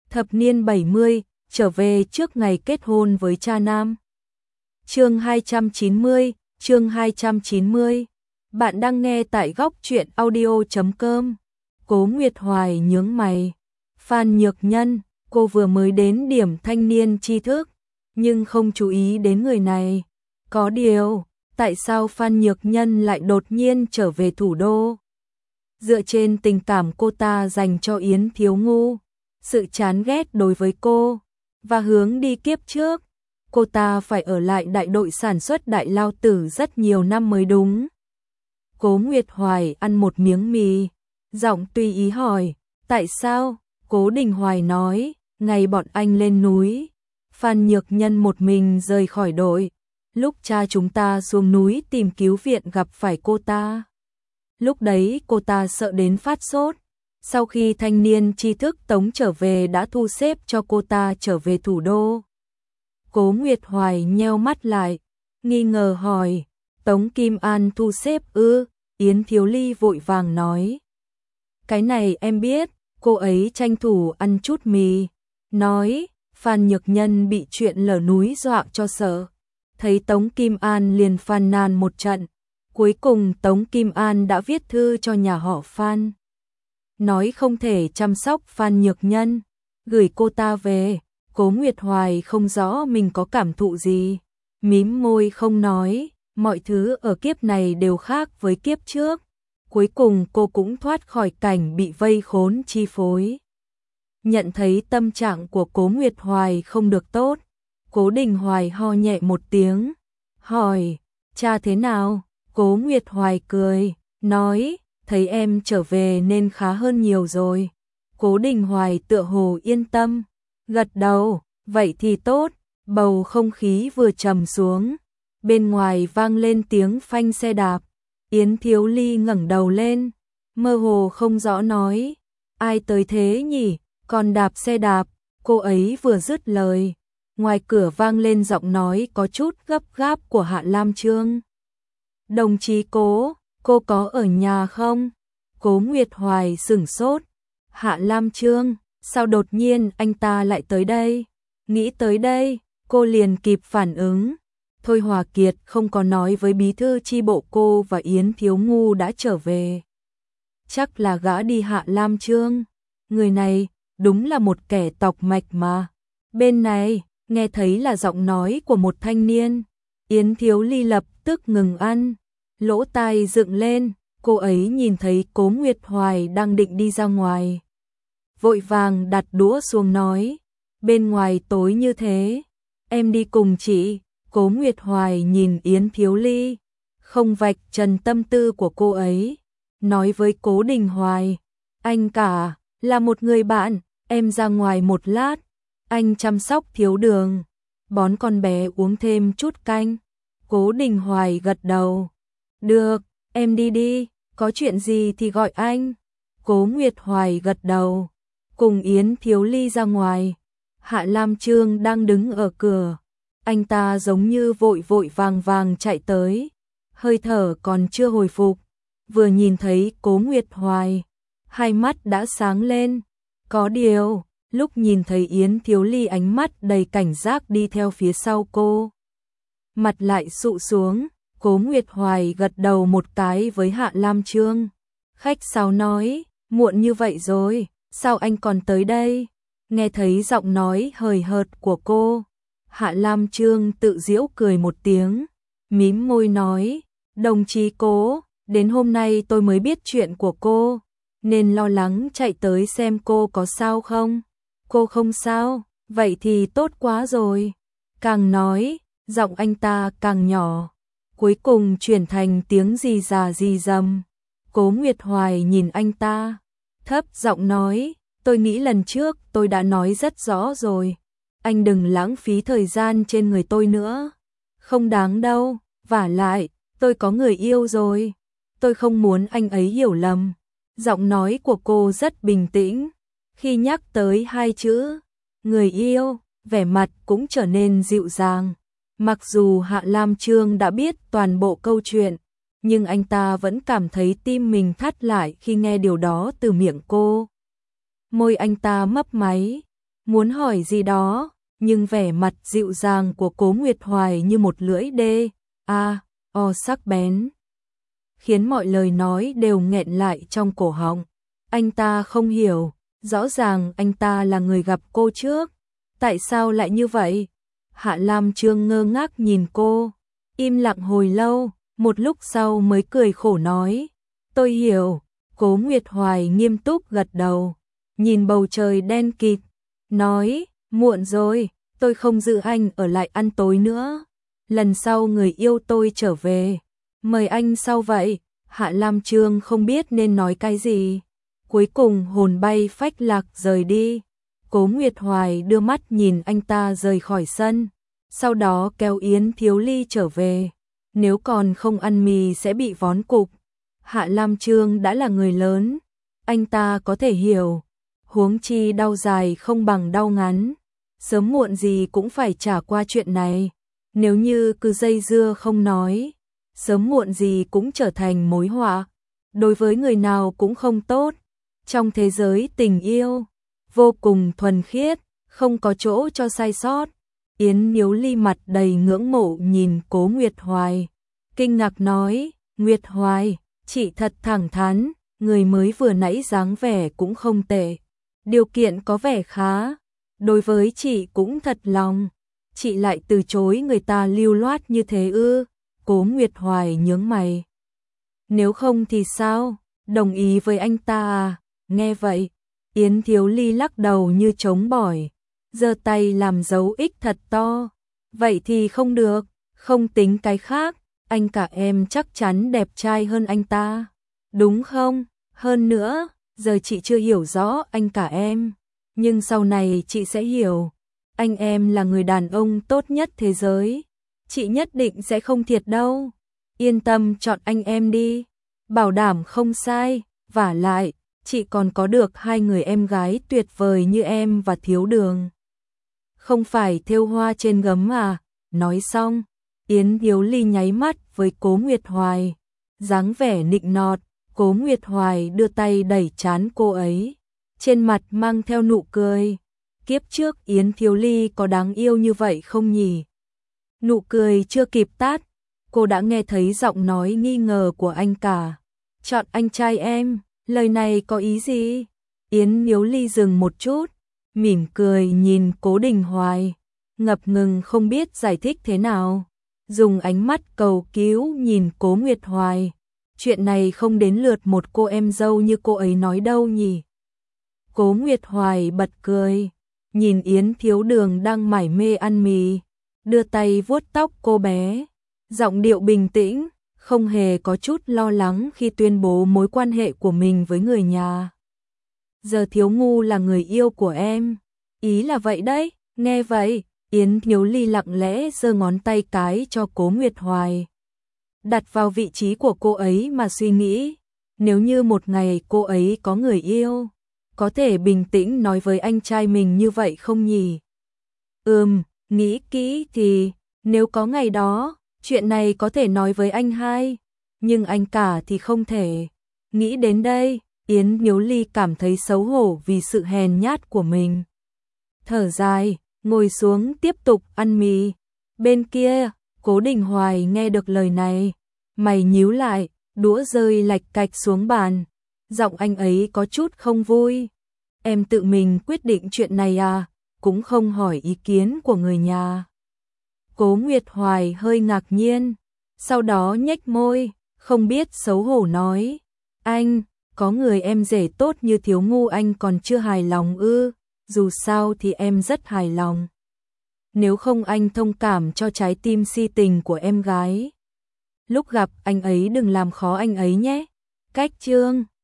Thập niên 70, trở về trước ngày kết hôn với cha nam. Chương 290, chương 290. Bạn đang nghe tại góc truyện audio.com. Cố Nguyệt Hoài nhướng mày. Phan Nhược Nhân, cô vừa mới đến điểm thanh niên tri thức, nhưng không chú ý đến người này. Có điều, tại sao Phan Nhược Nhân lại đột nhiên trở về thủ đô? Dựa trên tình cảm cô ta dành cho Yến Thiếu Ngu, sự chán ghét đối với cô, và hướng đi kiếp trước, cô ta phải ở lại đại đội sản xuất Đại Lao Tử rất nhiều năm mới đúng. Cố Nguyệt Hoài ăn một miếng mì, giọng tùy ý hỏi, tại sao? Cố Đình Hoài nói, ngày bọn anh lên núi, Phan Nhược Nhân một mình rời khỏi đội. Lúc cha chúng ta xuống núi tìm cứu viện gặp phải cô ta. Lúc đấy cô ta sợ đến phát sốt. Sau khi thanh niên tri thức tống trở về đã thu xếp cho cô ta trở về thủ đô. Cố Nguyệt Hoài nheo mắt lại, nghi ngờ hỏi, Tống Kim An thu xếp ư? Yến Thiếu Ly vội vàng nói. Cái này em biết, cô ấy tranh thủ ăn chút mì. Nói, Phan Nhược Nhân bị chuyện lở núi dọa cho sợ. Thấy Tống Kim An liền phàn nàn một trận. Cuối cùng Tống Kim An đã viết thư cho nhà họ Phan. Nói không thể chăm sóc Phan Nhược Nhân, gửi cô ta về. Cố Nguyệt Hoài không rõ mình có cảm thụ gì, mím môi không nói, mọi thứ ở kiếp này đều khác với kiếp trước. Cuối cùng cô cũng thoát khỏi cảnh bị vây khốn chi phối. Nhận thấy tâm trạng của Cố Nguyệt Hoài không được tốt, Cố Đình Hoài ho nhẹ một tiếng, hỏi, cha thế nào? Cố Nguyệt Hoài cười, nói, thấy em trở về nên khá hơn nhiều rồi. Cố Đình Hoài tựa hồ yên tâm, gật đầu, vậy thì tốt. Bầu không khí vừa trầm xuống, bên ngoài vang lên tiếng phanh xe đạp. Yến Thiếu Ly ngẩng đầu lên, mơ hồ không rõ nói, ai tới thế nhỉ, còn đạp xe đạp. Cô ấy vừa dứt lời, ngoài cửa vang lên giọng nói có chút gấp gáp của Hạ Lam Chương. Đồng chí Cố, cô có ở nhà không? Cố Nguyệt Hoài sửng sốt. Hạ Lam Chương, sao đột nhiên anh ta lại tới đây? Nghĩ tới đây, cô liền kịp phản ứng. Thôi Hòa Kiệt không có nói với bí thư chi bộ cô và Yến Thiếu Ngu đã trở về. Chắc là gã đi Hạ Lam Chương. Người này đúng là một kẻ tọc mạch mà. Bên này, nghe thấy là giọng nói của một thanh niên. Yến Thiếu Ly lập tức ngừng ăn, lỗ tai dựng lên. Cô ấy nhìn thấy Cố Nguyệt Hoài đang định đi ra ngoài, vội vàng đặt đũa xuống nói, bên ngoài tối như thế, em đi cùng chị. Cố Nguyệt Hoài nhìn Yến Thiếu Ly, không vạch trần tâm tư của cô ấy, nói với Cố Đình Hoài, anh cả, là một người bạn, em ra ngoài một lát, anh chăm sóc Thiếu Đường, bón con bé uống thêm chút canh. Cố Đình Hoài gật đầu, được, em đi đi, có chuyện gì thì gọi anh. Cố Nguyệt Hoài gật đầu, cùng Yến Thiếu Ly ra ngoài. Hạ Lam Chương đang đứng ở cửa, anh ta giống như vội vội vàng vàng chạy tới, hơi thở còn chưa hồi phục, vừa nhìn thấy Cố Nguyệt Hoài, hai mắt đã sáng lên. Có điều, lúc nhìn thấy Yến Thiếu Ly ánh mắt đầy cảnh giác đi theo phía sau cô, mặt lại sụ xuống. Cố Nguyệt Hoài gật đầu một cái với Hạ Lam Chương. Khách sáo nói, muộn như vậy rồi, sao anh còn tới đây? Nghe thấy giọng nói hời hợt của cô, Hạ Lam Chương tự giễu cười một tiếng, mím môi nói, đồng chí Cố, đến hôm nay tôi mới biết chuyện của cô, nên lo lắng chạy tới xem cô có sao không. Cô không sao, vậy thì tốt quá rồi. Càng nói, giọng anh ta càng nhỏ, cuối cùng chuyển thành tiếng rì rà rì rầm. Cố Nguyệt Hoài nhìn anh ta, thấp giọng nói, tôi nghĩ lần trước tôi đã nói rất rõ rồi, anh đừng lãng phí thời gian trên người tôi nữa. Không đáng đâu, vả lại, tôi có người yêu rồi, tôi không muốn anh ấy hiểu lầm. Giọng nói của cô rất bình tĩnh, khi nhắc tới hai chữ người yêu, vẻ mặt cũng trở nên dịu dàng. Mặc dù Hạ Lam Chương đã biết toàn bộ câu chuyện, nhưng anh ta vẫn cảm thấy tim mình thắt lại khi nghe điều đó từ miệng cô. Môi anh ta mấp máy, muốn hỏi gì đó, nhưng vẻ mặt dịu dàng của Cố Nguyệt Hoài như một lưỡi đê, sắc bén, khiến mọi lời nói đều nghẹn lại trong cổ họng. Anh ta không hiểu, rõ ràng anh ta là người gặp cô trước, tại sao lại như vậy? Hạ Lam Trương ngơ ngác nhìn cô, im lặng hồi lâu, một lúc sau mới cười khổ nói, tôi hiểu. Cố Nguyệt Hoài nghiêm túc gật đầu, nhìn bầu trời đen kịt, nói, muộn rồi, tôi không giữ anh ở lại ăn tối nữa. Lần sau người yêu tôi trở về, mời anh sau vậy. Hạ Lam Trương không biết nên nói cái gì. Cuối cùng hồn bay phách lạc rời đi. Cố Nguyệt Hoài đưa mắt nhìn anh ta rời khỏi sân, sau đó kéo Yến Thiếu Ly trở về. Nếu còn không ăn mì sẽ bị vón cục. Hạ Lam Trương đã là người lớn, anh ta có thể hiểu, huống chi đau dài không bằng đau ngắn, sớm muộn gì cũng phải trả qua chuyện này, nếu như cứ dây dưa không nói, sớm muộn gì cũng trở thành mối họa, đối với người nào cũng không tốt. Trong thế giới tình yêu, vô cùng thuần khiết, không có chỗ cho sai sót. Yến Thiếu Ly mặt đầy ngưỡng mộ nhìn Cố Nguyệt Hoài, kinh ngạc nói, Nguyệt Hoài, chị thật thẳng thắn, người mới vừa nãy dáng vẻ cũng không tệ, điều kiện có vẻ khá, đối với chị cũng thật lòng, chị lại từ chối người ta lưu loát như thế ư? Cố Nguyệt Hoài nhướng mày. Nếu không thì sao, đồng ý với anh ta à? Nghe vậy, Yến Thiếu Ly lắc đầu như trống bỏi, giơ tay làm dấu X thật to. Vậy thì không được, không tính cái khác, anh cả em chắc chắn đẹp trai hơn anh ta, đúng không? Hơn nữa, giờ chị chưa hiểu rõ anh cả em, nhưng sau này chị sẽ hiểu, anh em là người đàn ông tốt nhất thế giới, chị nhất định sẽ không thiệt đâu. Yên tâm chọn anh em đi, bảo đảm không sai, vả lại, chị còn có được hai người em gái tuyệt vời như em và Thiếu Đường. Không phải thêu hoa trên gấm à? Nói xong, Yến Thiếu Ly nháy mắt với Cố Nguyệt Hoài, dáng vẻ nịnh nọt. Cố Nguyệt Hoài đưa tay đẩy trán cô ấy, trên mặt mang theo nụ cười. Kiếp trước Yến Thiếu Ly có đáng yêu như vậy không nhỉ? Nụ cười chưa kịp tắt, cô đã nghe thấy giọng nói nghi ngờ của anh cả. Chọn anh trai em, lời này có ý gì? Yến Thiếu Ly dừng một chút, mỉm cười nhìn Cố Đình Hoài, ngập ngừng không biết giải thích thế nào, dùng ánh mắt cầu cứu nhìn Cố Nguyệt Hoài. Chuyện này không đến lượt một cô em dâu như cô ấy nói đâu nhỉ? Cố Nguyệt Hoài bật cười, nhìn Yến Thiếu Đường đang mải mê ăn mì, đưa tay vuốt tóc cô bé, giọng điệu bình tĩnh, không hề có chút lo lắng khi tuyên bố mối quan hệ của mình với người nhà. Giờ Thiếu Ngu là người yêu của em, ý là vậy đấy. Nghe vậy, Yến Thiếu Ly lặng lẽ giơ ngón tay cái cho Cố Nguyệt Hoài, đặt vào vị trí của cô ấy mà suy nghĩ, nếu như một ngày cô ấy có người yêu, có thể bình tĩnh nói với anh trai mình như vậy không nhỉ? Nghĩ kỹ thì, nếu có ngày đó, chuyện này có thể nói với anh hai, nhưng anh cả thì không thể. Nghĩ đến đây, Yến Thiếu Ly cảm thấy xấu hổ vì sự hèn nhát của mình. Thở dài, ngồi xuống tiếp tục ăn mì. Bên kia, Cố Đình Hoài nghe được lời này, mày nhíu lại, đũa rơi lạch cạch xuống bàn. Giọng anh ấy có chút không vui. Em tự mình quyết định chuyện này à, cũng không hỏi ý kiến của người nhà. Cố Nguyệt Hoài hơi ngạc nhiên, sau đó nhếch môi, không biết xấu hổ nói, anh, có người em rể tốt như Thiếu Ngu anh còn chưa hài lòng ư? Dù sao thì em rất hài lòng. Nếu không anh thông cảm cho trái tim si tình của em gái. Lúc gặp anh ấy đừng làm khó anh ấy nhé. Cách chương